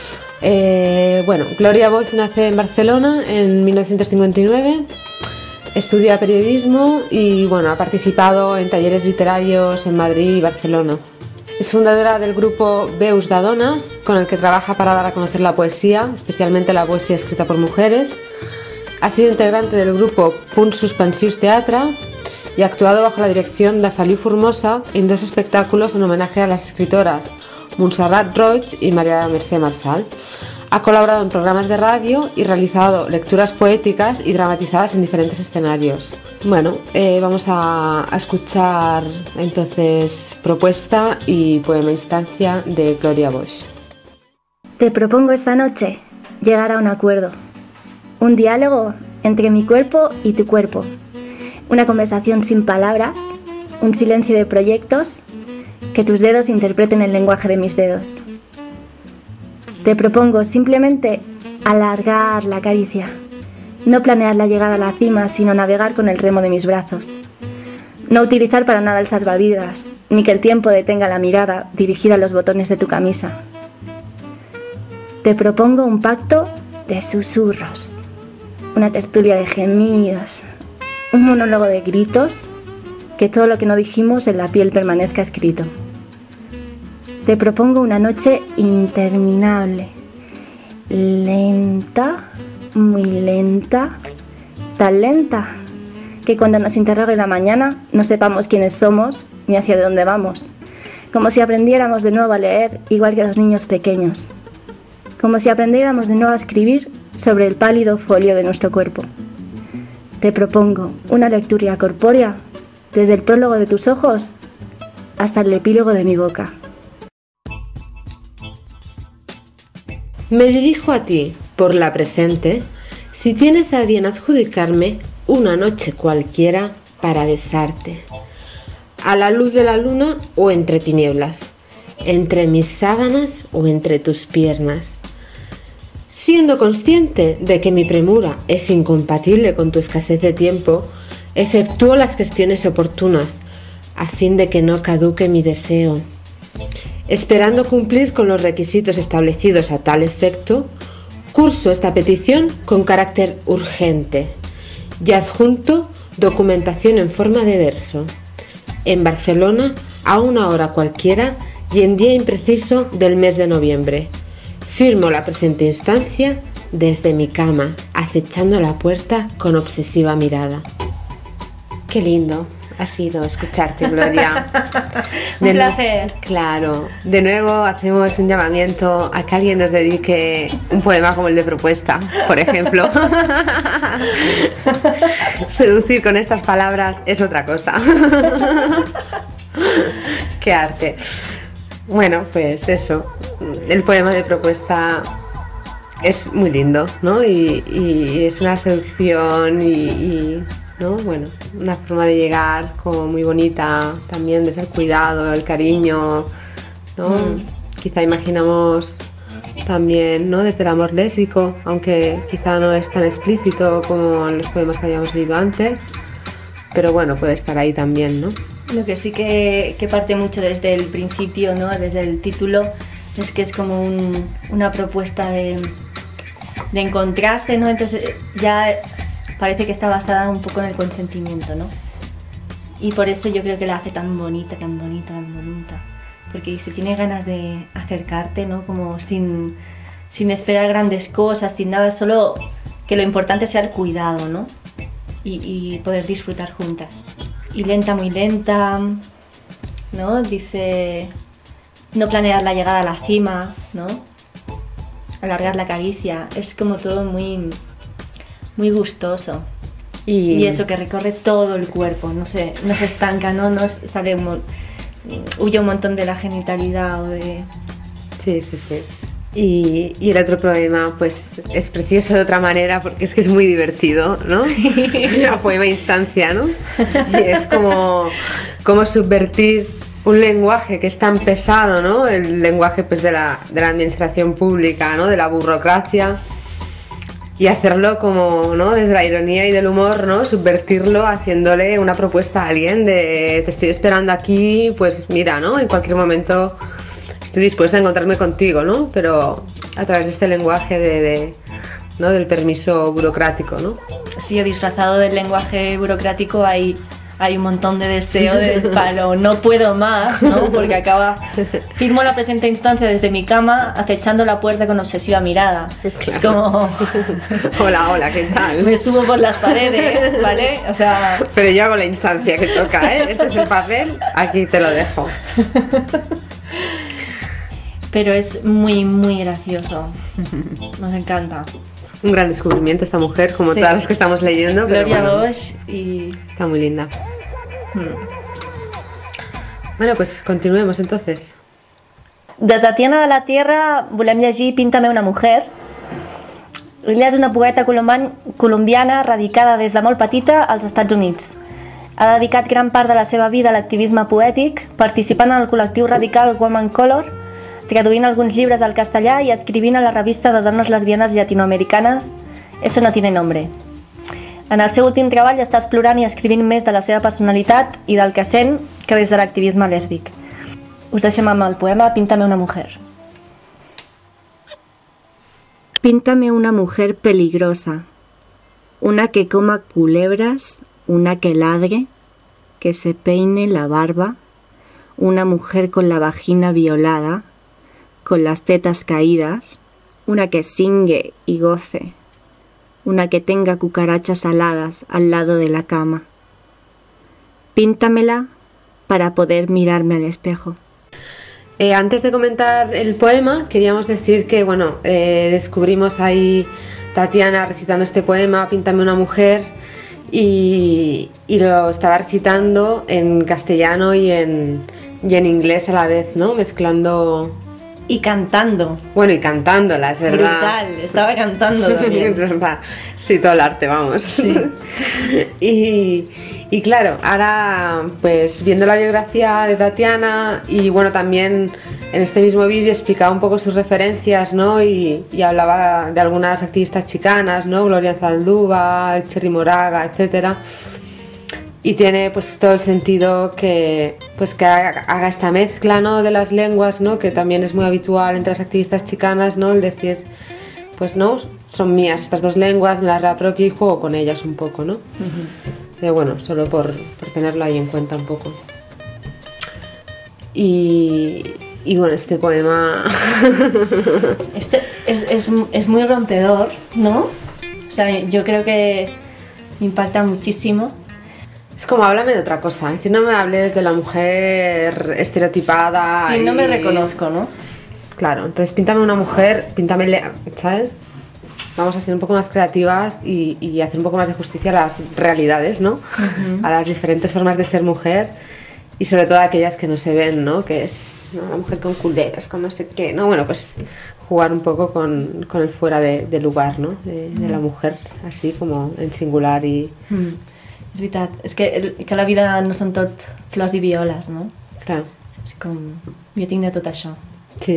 Gloria Bosch nace en Barcelona en 1959, estudia periodismo y ha participado en talleres literarios en Madrid y Barcelona. Es fundadora del grupo Veus de Dones, con el que trabaja para dar a conocer la poesía, especialmente la poesía escrita por mujeres. Ha sido integrante del grupo Punts Suspensius Teatre y ha actuado bajo la dirección de Feliu Formosa en 2 espectáculos en homenaje a las escritoras Montserrat Roig y María Mercè Marçal. Ha colaborado en programas de radio y realizado lecturas poéticas y dramatizadas en diferentes escenarios. Vamos a escuchar entonces Propuesta y Poema Instancia de Gloria Bosch. Te propongo esta noche llegar a un acuerdo. Un diálogo entre mi cuerpo y tu cuerpo. Una conversación sin palabras, un silencio de proyectos, que tus dedos interpreten el lenguaje de mis dedos. Te propongo simplemente alargar la caricia, no planear la llegada a la cima, sino navegar con el remo de mis brazos. No utilizar para nada el salvavidas, ni que el tiempo detenga la mirada dirigida a los botones de tu camisa. Te propongo un pacto de susurros, una tertulia de gemidos, un monólogo de gritos, que todo lo que no dijimos en la piel permanezca escrito. Te propongo una noche interminable, lenta, muy lenta, tan lenta que cuando nos interrogue la mañana no sepamos quiénes somos ni hacia dónde vamos, como si aprendiéramos de nuevo a leer igual que los niños pequeños, como si aprendiéramos de nuevo a escribir sobre el pálido folio de nuestro cuerpo. Te propongo una lectura corpórea desde el prólogo de tus ojos hasta el epílogo de mi boca. Me dirijo a ti por la presente, si tienes a bien adjudicarme una noche cualquiera para besarte, a la luz de la luna o entre tinieblas, entre mis sábanas o entre tus piernas. Siendo consciente de que mi premura es incompatible con tu escasez de tiempo, efectúo las gestiones oportunas a fin de que no caduque mi deseo. Esperando cumplir con los requisitos establecidos a tal efecto, curso esta petición con carácter urgente y adjunto documentación en forma de verso. En Barcelona, a una hora cualquiera y en día impreciso del mes de noviembre. Firmo la presente instancia desde mi cama, acechando la puerta con obsesiva mirada. Qué lindo ha sido escucharte, Gloria. Un placer. Claro. De nuevo hacemos un llamamiento a que alguien nos dedique un poema como el de Propuesta, por ejemplo. Seducir con estas palabras es otra cosa. Qué arte. Bueno, pues eso. El poema de Propuesta es muy lindo, ¿no? Y es una seducción ¿no? Bueno, una forma de llegar como muy bonita también, desde el cuidado, el cariño, ¿no? Quizá imaginamos también, ¿no? Desde el amor lésbico, aunque quizá no es tan explícito como en los poemas que habíamos leído antes, pero bueno, puede estar ahí también, ¿no? Lo que sí que parte mucho desde el principio, ¿no? Desde el título, es que es como una propuesta de encontrarse, ¿no? Entonces ya parece que está basada un poco en el consentimiento, ¿no? Y por eso yo creo que la hace tan bonita, tan bonita, tan bonita. Porque dice, tiene ganas de acercarte, ¿no? Como sin esperar grandes cosas, sin nada, solo que lo importante sea el cuidado, ¿no? Y poder disfrutar juntas. Y lenta, muy lenta, ¿no? Dice no planear la llegada a la cima, ¿no? Alargar la caricia, es como todo muy, muy gustoso. Y eso que recorre todo el cuerpo, no se estanca, ¿no? No sale huye un montón de la genitalidad o de... Sí. Y el otro poema, pues, es precioso de otra manera porque es que es muy divertido, ¿no? El poema Instancia, ¿no? Y es como subvertir un lenguaje que es tan pesado, ¿no? El lenguaje, pues, de la administración pública, ¿no? De la burocracia. Y hacerlo como, ¿no? Desde la ironía y del humor, ¿no? Subvertirlo haciéndole una propuesta a alguien de te estoy esperando aquí, pues mira, ¿no? En cualquier momento estoy dispuesta a encontrarme contigo, ¿no? Pero a través de este lenguaje ¿no? Del permiso burocrático, ¿no? Sí, disfrazado del lenguaje burocrático hay un montón de deseo del palo, no puedo más, ¿no? Porque firmo la presente instancia desde mi cama, acechando la puerta con obsesiva mirada. Claro. Es como... Hola, ¿qué tal? Me subo por las paredes, ¿vale? O sea... Pero yo hago la instancia que toca, ¿eh? Este es el papel, aquí te lo dejo. Pero es muy, muy gracioso. Nos encanta. Un gran descubrimiento esta mujer, como todas las que estamos leyendo. Gloria Bosch y... Está muy linda. Bueno, pues continuemos entonces. De Tatiana de la Tierra volem llegir Píntame una mujer. Ella és una poeta colombiana radicada des de molt petita als Estats Units. Ha dedicat gran part de la seva vida a l'activisme poètic, participant en el col·lectiu radical Woman Color, traduint alguns llibres al castellà i escrivint a la revista de dones lesbianes llatinoamericanes Eso no tiene nombre. En el seu últim treball està explorant i escrivint més de la seva personalitat i del que sent que des de l'activisme lèsbic. Us deixem amb el poema Píntame una mujer. Píntame una mujer peligrosa, una que coma culebras, una que ladre, que se peine la barba, una mujer con la vagina violada, con las tetas caídas, una que singue y goce, una que tenga cucarachas aladas al lado de la cama. Píntamela para poder mirarme al espejo. Antes de comentar el poema, queríamos decir que, bueno, descubrimos ahí Tatiana recitando este poema, Píntame una mujer, y lo estaba recitando en castellano y en inglés a la vez, ¿no? Mezclando... Y cantando. Bueno, y cantándola, es verdad. Brutal, estaba cantando también. Sí, todo el arte, vamos. Sí. Y claro, ahora pues viendo la biografía de Tatiana y bueno, también en este mismo vídeo explicaba un poco sus referencias, ¿no? Y hablaba de algunas activistas chicanas, ¿no? Gloria Zaldúa, Cherry Moraga, etcétera. Y tiene pues todo el sentido que haga esta mezcla, ¿no? De las lenguas, ¿no? Que también es muy habitual entre las activistas chicanas, ¿no? El decir, pues no, son mías estas dos lenguas, me las reapropio y juego con ellas un poco, ¿no? Pero bueno, solo por tenerlo ahí en cuenta un poco. Y bueno, este poema... Este es muy rompedor, ¿no? O sea, yo creo que me impacta muchísimo. Es como, háblame de otra cosa, es decir, no me hables de la mujer estereotipada. Sí, no me reconozco, ¿no? Claro, entonces píntame una mujer, píntame, ¿sabes? Vamos a ser un poco más creativas y hacer un poco más de justicia a las realidades, ¿no? A las diferentes formas de ser mujer y sobre todo a aquellas que no se ven, ¿no? Que es, ¿no? La mujer con culeras, con no sé qué, ¿no? Bueno, pues jugar un poco con el fuera de lugar, ¿no? De la mujer, así como en singular y... És veritat, és que la vida no són tot flors i violes, no? Clar. És com... Jo tinc de tot això. Sí.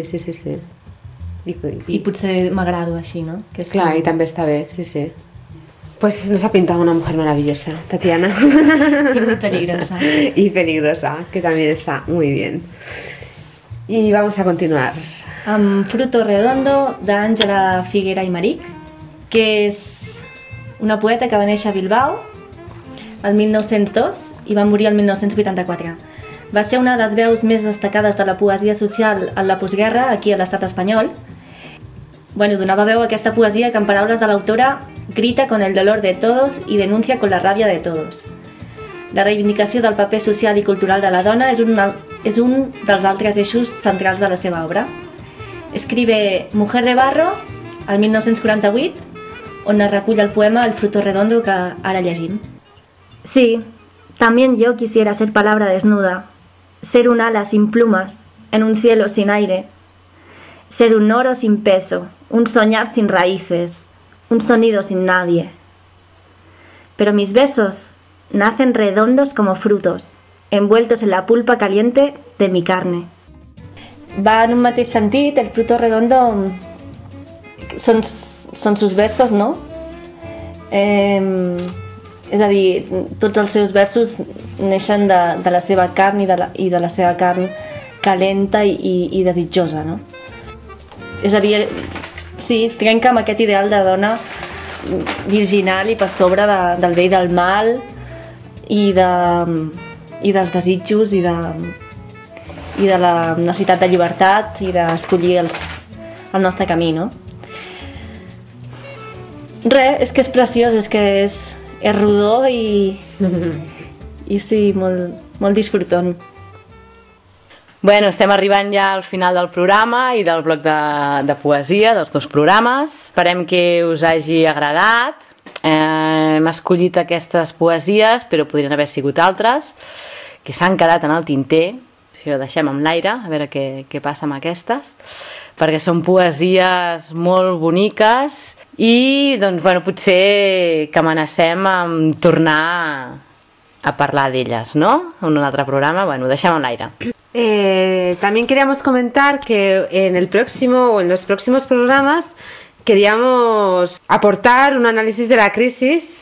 I potser m'agrado així, ¿no? Que és clar, i també està bé, sí. Pues nos ha pintado una mujer maravillosa, Tatiana. Y muy peligrosa. Y peligrosa, que también está muy bien. Y vamos a continuar. Amb Fruto Redondo, d'Àngela Figuera i Maric, que és una poeta que va néixer a Bilbao el 1902 i va morir el 1984. Va ser una de les veus més destacades de la poesia social en la postguerra aquí a l'estat espanyol. Bueno, donava veu a aquesta poesia que en paraules de l'autora grita con el dolor de todos y denuncia con la ràbia de todos. La reivindicació del paper social i cultural de la dona és és un dels altres eixos centrals de la seva obra. Escribe Mujer de Barro, el 1948, on es recull el poema El fruto redondo que ara llegim. Sí, también yo quisiera ser palabra desnuda, ser un ala sin plumas, en un cielo sin aire, ser un oro sin peso, un soñar sin raíces, un sonido sin nadie. Pero mis besos nacen redondos como frutos, envueltos en la pulpa caliente de mi carne. Va en un mateix sentit, El fruto redondo són sus versos, no? És a dir, tots els seus versos neixen de la seva carn i de la seva carn calenta i desitjosa, no? És a dir, sí, trenca amb aquest ideal de dona virginal i per sobre del bé i del mal i dels desitjos i de la necessitat de llibertat i d'escollir el nostre camí, no? Res, és que és preciós, és que és rodó i sí, molt disfrutón. Bueno, estem arribant ja al final del programa i del bloc de poesia, dels dos programes. Esperem que us hagi agradat. Hem escollit aquestes poesies, però podrien haver sigut altres, que s'han quedat en el tinter. Això ho deixem amb l'aire, a veure què passa amb aquestes, perquè són poesies molt boniques i doncs, bueno, potser que amenacem amb tornar a parlar d'elles, ¿no? En un altre programa, bueno, ho deixem amb l'aire. También queríamos comentar que en el próximo o en los próximos programas queríamos aportar un análisis de la crisis.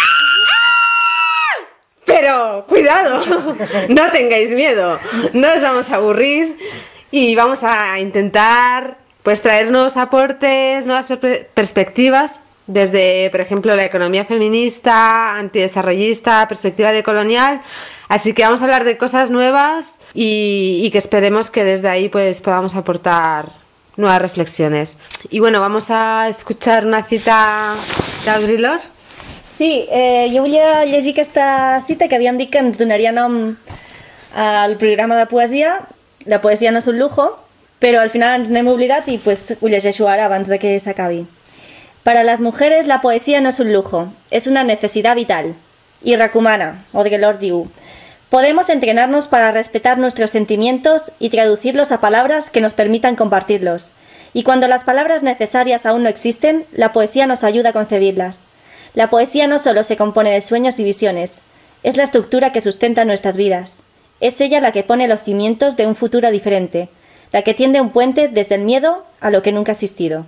Pero cuidado, no tengáis miedo, no os vamos a aburrir y vamos a intentar pues traer nuevos aportes, nuevas perspectivas desde, por ejemplo, la economía feminista, antidesarrollista, perspectiva decolonial. Así que vamos a hablar de cosas nuevas y que esperemos que desde ahí pues podamos aportar nuevas reflexiones. Y bueno, vamos a escuchar una cita d'Audre Lorde. Sí, jo volia llegir aquesta cita que havíem dit que ens donaria nom al programa de poesia. La poesia no és un lujo, però al final ens n'hem oblidat y pues ho llegeixo ara abans de que s'acabi. Para las mujeres la poesía no es un lujo, es una necesidad vital. Y recomana, Audre Lorde diu, podemos entrenarnos para respetar nuestros sentimientos y traducirlos a palabras que nos permitan compartirlos. Y cuando las palabras necesarias aún no existen, la poesía nos ayuda a concebirlas. La poesía no solo se compone de sueños y visiones, es la estructura que sustenta nuestras vidas. Es ella la que pone los cimientos de un futuro diferente, la que tiende un puente desde el miedo a lo que nunca ha existido.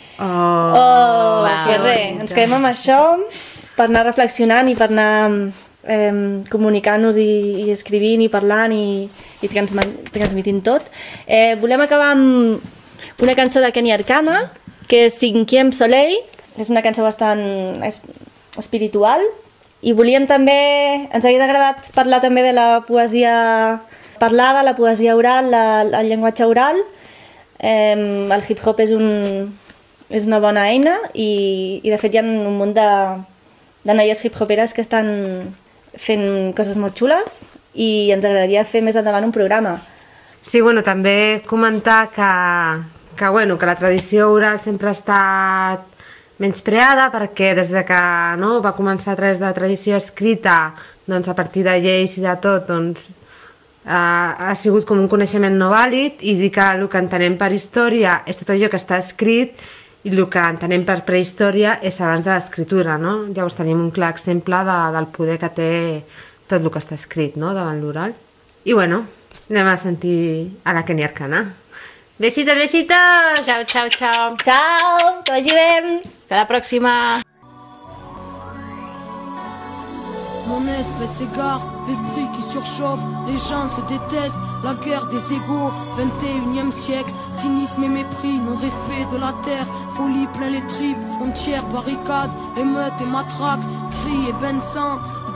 Wow, que res, ens quedem amb això per anar reflexionant i per anar comunicant-nos i escrivint i parlant i transmitint tot. Volem acabar amb una cançó de Kenny Arcana, que és Cinquième Soleil, és una cançó bastant espiritual, i volíem també, ens hagués agradat parlar també de la poesia parlada, la poesia oral, el llenguatge oral. El hip-hop és una bona eina i de fet hi ha un munt de noies hip-hoperes que estan fent coses molt xules i ens agradaria fer més endavant un programa. Sí, bueno, també comentar que la tradició oral sempre ha estat menyspreada perquè des de que va començar a través de la tradició escrita, doncs a partir de lleis i de tot, doncs ha sigut com un coneixement no vàlid i dir que el que entenem per història és tot allò que està escrit i el que entenem per prehistòria és abans de l'escriptura, no? Llavors tenim un clar exemple del poder que té tot el que està escrit, no? Davant l'oral. I bueno, anem a sentir a la Kenny Arcana. Besitos, besitos! Ciao, ciao, ciao! Ciao, que vagi bé! Hasta la próxima! Mon esprit s'égare, l'esprit qui surchauffe, les gens se détestent, la guerre des égaux, 21e siècle, cynisme et mépris, non-respect de la terre, folie plein les tripes, frontières, barricades, émeutes et matraques, cris et bains de sang,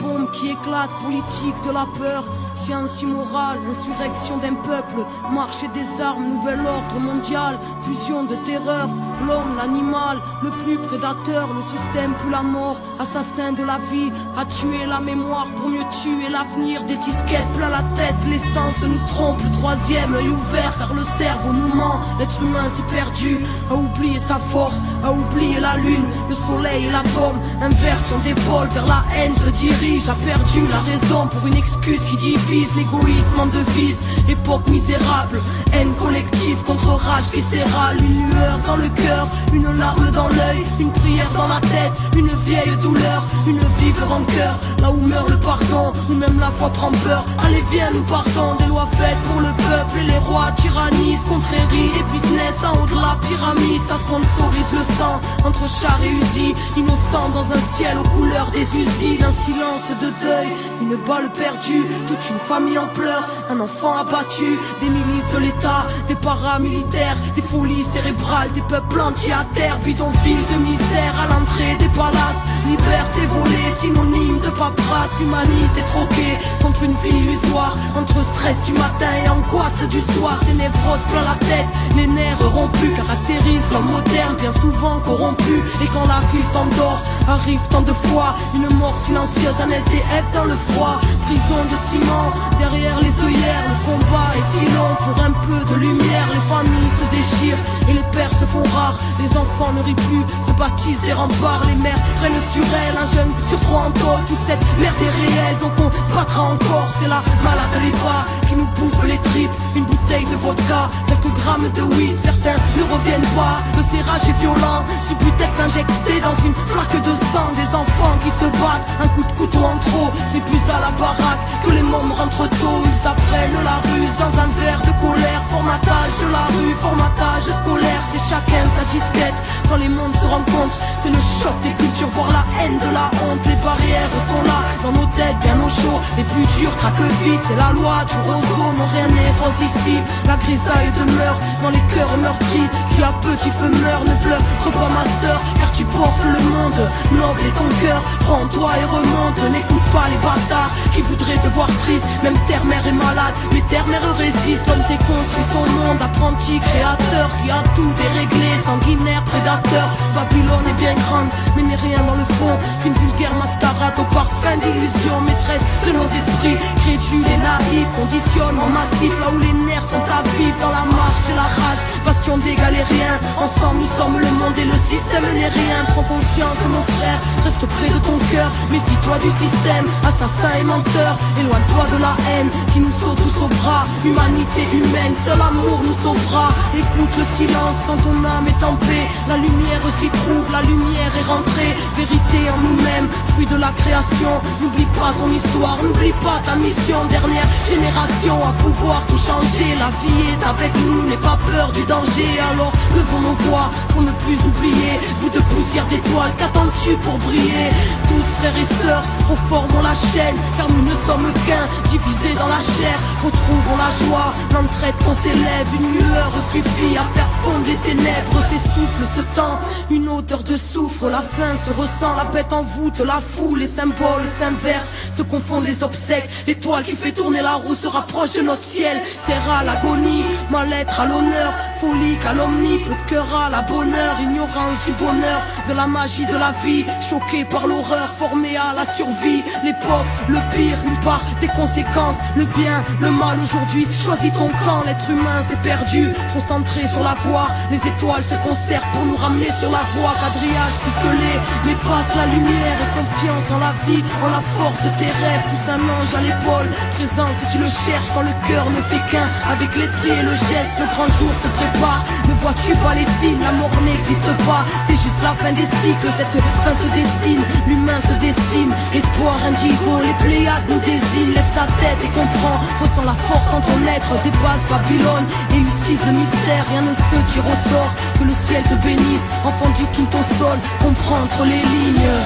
bombe qui éclate, politique de la peur, science immorale, insurrection d'un peuple, marché des armes, nouvel ordre mondial, fusion de terreur, l'homme, l'animal, le plus prédateur, le système plus la mort, assassin de la vie, a tué la mémoire pour mieux tuer l'avenir, des disquettes plein la tête, l'essence nous trompe, le troisième œil ouvert car le cerveau nous ment, l'être humain s'est perdu, a oublié sa force, a oublié la lune, le soleil et l'atome, inversion d'épaule vers la haine se dirige, a perdu la raison pour une excuse qui divise, l'égoïsme en devise, époque misérable, haine collective contre rage viscérale, une lueur dans le cœur, une larme dans l'œil, une prière dans la tête, une vieille douleur, une vive rancœur, là où meurt le pardon, où même la foi prend peur, allez viens nous partons, des lois faites pour le peuple et les rois tyrannisent, confréries et business en haut de la pyramide, ça sponsorise le sang, entre chars et usines, innocents dans un ciel aux couleurs des usines, un silence de deuil, une balle perdue, toute une famille en pleurs, un enfant abattu, des milices de l'État, des paramilitaires, des folies cérébrales, des peuples entiers à terre, bidonville de misère à l'entrée des palaces, liberté volée, synonyme de paperasse, humanité troquée contre une vie illusoire, entre stress du matin et angoisse du soir, des névroses plein la tête, les nerfs rompus caractérisent l'homme moderne, bien souvent corrompu, et quand la vie s'endort, arrive tant de fois, une mort silencieuse, un SDF dans le froid, prison de ciment, derrière les œillères, le combat est si long, pour un peu de lumière, les familles se déchirent, et les pères se font rares, les enfants ne rient plus, se baptisent des remparts, les mères prennent sur elles, un jeune sur trois en tôle, toute cette merde est réelle, donc on battra encore, c'est la malade de l'État qui nous bouffe les tripes, une bouteille de vodka, quelques grammes de weed, certains ne reviennent pas, le serrage est violent, Subutex injecté dans une flaque de sang, des enfants qui se battent, un coup de couteau en trop, c'est plus à la baraque que les mômes rentrent tôt, ils apprennent la ruse dans un verre de colère, formatage de la rue, formatage scolaire, c'est chacun sa disquette, quand les mondes se rencontrent, c'est le choc des cultures, voir la haine de la honte, les barrières sont là, dans nos têtes bien au chaud, les plus durs craquent vite, c'est la loi du roseau, non rien n'est rose ici, la grisaille demeure dans les cœurs meurtris, qui à petit feu meurt, ne pleure pas ma sœur, car tu portes le monde, noble est ton cœur, prends-toi et remonte, n'écoute pas les bâtards, qui voudraient te voir triste, même terre-mère est malade, mais terre-mère résiste, l'homme s'est construit son monde, apprenti créateur, qui a tout déréglé, sanguinaire, prédateur, Babylone est bien grande, mais n'est rien dans le fond, qu'une vulgaire mascarade au parfum d'illusion, maîtresse de nos esprits, crédules et naïfs, conditionnement massif, là où les nerfs sont à vivre, dans la marche et la rage, bastion d'égal et rien, ensemble nous sommes le monde et le système n'est rien, prends conscience mon frère, reste près de ton cœur, méfie-toi du système, assassin et menteur, éloigne-toi de la haine, qui nous saute tous au bras, humanité humaine, seul amour nous sauvera, écoute le silence, quand ton âme est en paix, la lumière s'y trouve, la lumière est rentrée, vérité en nous-mêmes, fruit de la création, n'oublie pas ton histoire, n'oublie pas ta mission, dernière génération à pouvoir tout changer, la vie est avec nous, n'aie pas peur du danger, alors levons nos voix pour ne plus oublier, bout de poussière d'étoiles, qu'attends-tu pour briller, tous frères et sœurs, reformons la chaîne, car nous ne sommes qu'un, divisés dans la chair, retrouvons la joie, l'entraide qu'on s'élève, une lueur suffit à faire fondre les ténèbres, s'essouffle ce temps, une odeur de soufre, la faim se ressent, la bête en voûte, la foule, les symboles s'inversent, se confondent les obsèques, l'étoile qui fait tourner la roue se rapproche de notre ciel, terre à l'agonie, mal-être à l'honneur, folie calomnie, peu de cœur à la bonheur, ignorance du bonheur, de la magie de la vie, choqué par l'horreur, formé à la survie, l'époque, le pire, une part des conséquences, le bien, le mal aujourd'hui, choisis ton camp, l'être humain s'est perdu, trop centré sur la voie, les étoiles se concertent pour nous ramener sur la voie, quadrillage ficelé, mais passe la lumière et confiance en la vie, en la force de tes rêves, pousse un ange à l'épaule, présent si tu le cherches quand le cœur ne fait qu'un, avec l'esprit et le geste, le grand jour se prépare, ne vois-tu pas les signes, la mort n'existe pas, c'est juste la fin des cycles, cette fin se dessine, l'humain se décime, espoir indigo, les Pléiades nous désignent, lève ta tête et comprends, ressens la force en ton être, dépasse Babylone, élucide le mystère, rien ne se tire au sort, que le ciel te bénisse, enfant du quinto sol, comprends entre les lignes,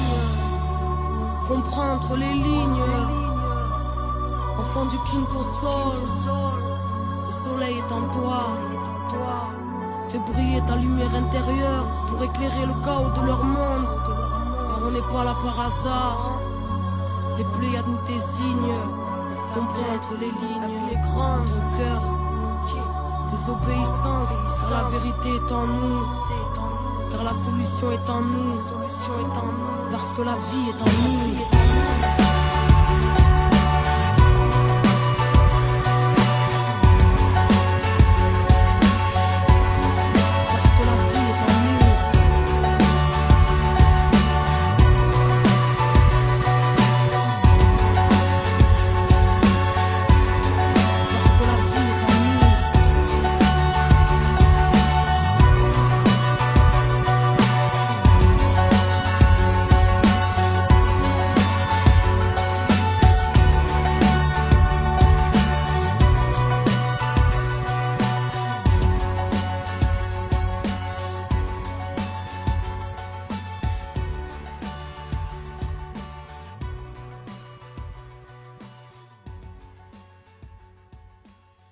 comprends entre les lignes, enfant du quinto sol, le soleil est en toi, fais briller ta lumière intérieure pour éclairer le chaos de leur monde, car on n'est pas là par hasard, Les Pléiades nous désignent. Comprends entre les lignes. La vie est grande, ton cœur. Désobéissance, car la vérité est en nous. Car la solution est en nous. Parce que la vie est en nous.